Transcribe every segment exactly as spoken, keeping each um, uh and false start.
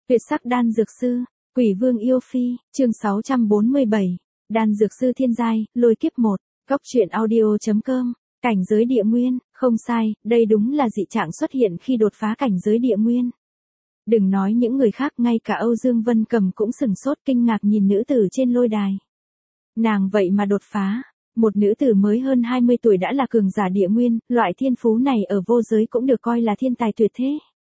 Tuyệt sắc đan dược sư, Quỷ Vương yêu phi, chương sáu trăm bốn mươi bảy, đan dược sư thiên giai, lôi kiếp một, Cốc truyện audio chấm com, cảnh giới địa nguyên, không sai, đây đúng là dị trạng xuất hiện khi đột phá cảnh giới địa nguyên. Đừng nói những người khác, ngay cả Âu Dương Vân Cầm cũng sừng sốt kinh ngạc nhìn nữ tử trên lôi đài. Nàng vậy mà đột phá, một nữ tử mới hơn hai mươi tuổi đã là cường giả địa nguyên, loại thiên phú này ở vô giới cũng được coi là thiên tài tuyệt thế.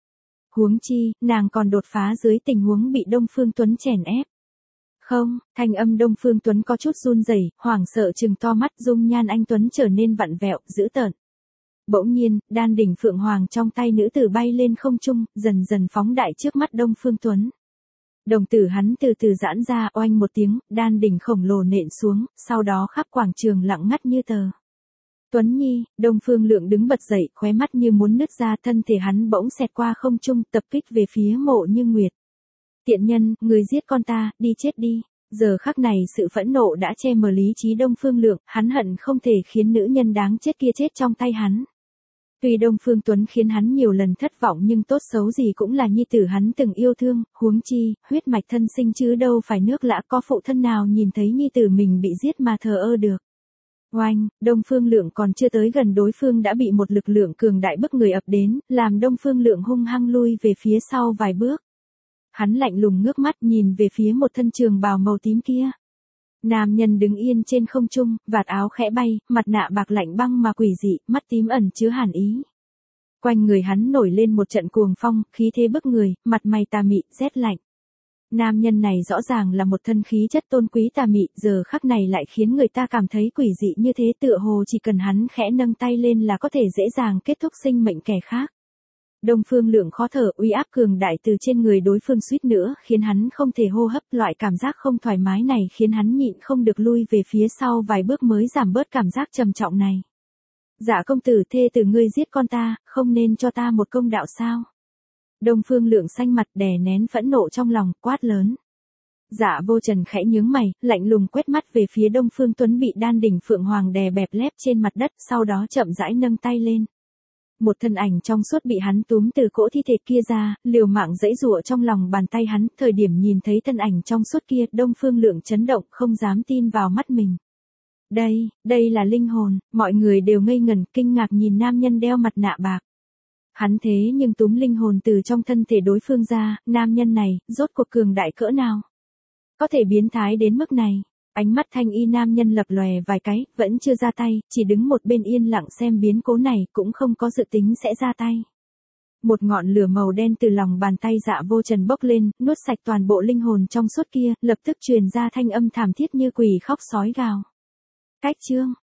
Huống chi, nàng còn đột phá dưới tình huống bị Đông Phương Tuấn chèn ép. Không, thanh âm Đông Phương Tuấn có chút run rẩy, hoảng sợ trừng to mắt, dung nhan anh Tuấn trở nên vặn vẹo, dữ tợn. Bỗng nhiên, đan đỉnh phượng hoàng trong tay nữ tử bay lên không trung, dần dần phóng đại trước mắt Đông Phương Tuấn. Đồng tử hắn từ từ giãn ra, oanh một tiếng, đan đỉnh khổng lồ nện xuống, sau đó khắp quảng trường lặng ngắt như tờ. Tuấn Nhi, Đông Phương Lượng đứng bật dậy, khóe mắt như muốn nứt ra, thân thể hắn bỗng xẹt qua không trung, tập kích về phía Mộ Như Nguyệt. Tiện nhân, người giết con ta, đi chết đi. Giờ khắc này sự phẫn nộ đã che mờ lý trí Đông Phương Lượng, hắn hận không thể khiến nữ nhân đáng chết kia chết trong tay hắn. Tuy Đông Phương Tuấn khiến hắn nhiều lần thất vọng nhưng tốt xấu gì cũng là nhi tử hắn từng yêu thương, huống chi, huyết mạch thân sinh chứ đâu phải nước lã, có phụ thân nào nhìn thấy nhi tử mình bị giết mà thờ ơ được. Oanh, Đông Phương Lượng còn chưa tới gần đối phương đã bị một lực lượng cường đại bức người ập đến, làm Đông Phương Lượng hung hăng lui về phía sau vài bước. Hắn lạnh lùng ngước mắt nhìn về phía một thân trường bào màu tím kia. Nam nhân đứng yên trên không trung, vạt áo khẽ bay, mặt nạ bạc lạnh băng mà quỷ dị, mắt tím ẩn chứa hàn ý. Quanh người hắn nổi lên một trận cuồng phong, khí thế bức người, mặt mày tà mị, rét lạnh. Nam nhân này rõ ràng là một thân khí chất tôn quý tà mị, giờ khắc này lại khiến người ta cảm thấy quỷ dị như thế, tựa hồ chỉ cần hắn khẽ nâng tay lên là có thể dễ dàng kết thúc sinh mệnh kẻ khác. Đông Phương Lượng khó thở, uy áp cường đại từ trên người đối phương suýt nữa khiến hắn không thể hô hấp, loại cảm giác không thoải mái này khiến hắn nhịn không được lui về phía sau vài bước mới giảm bớt cảm giác trầm trọng này. Dạ công tử, thê tử ngươi giết con ta, không nên cho ta một công đạo sao? Đông Phương Lượng xanh mặt đè nén phẫn nộ trong lòng, quát lớn. Dạ Vô Trần khẽ nhướng mày, lạnh lùng quét mắt về phía Đông Phương Tuấn bị đan đỉnh phượng hoàng đè bẹp lép trên mặt đất, sau đó chậm rãi nâng tay lên. Một thân ảnh trong suốt bị hắn túm từ cỗ thi thể kia ra, liều mạng giãy giụa trong lòng bàn tay hắn, thời điểm nhìn thấy thân ảnh trong suốt kia, Đông Phương Lượng chấn động, không dám tin vào mắt mình. Đây, đây là linh hồn, mọi người đều ngây ngẩn, kinh ngạc nhìn nam nhân đeo mặt nạ bạc. Hắn thế nhưng túm linh hồn từ trong thân thể đối phương ra, nam nhân này, rốt cuộc cường đại cỡ nào? Có thể biến thái đến mức này. Ánh mắt thanh y nam nhân lập lòe vài cái, vẫn chưa ra tay, chỉ đứng một bên yên lặng xem biến cố này, cũng không có dự tính sẽ ra tay. Một ngọn lửa màu đen từ lòng bàn tay Dạ Vô Trần bốc lên, nuốt sạch toàn bộ linh hồn trong suốt kia, lập tức truyền ra thanh âm thảm thiết như quỷ khóc sói gào. Cách chương,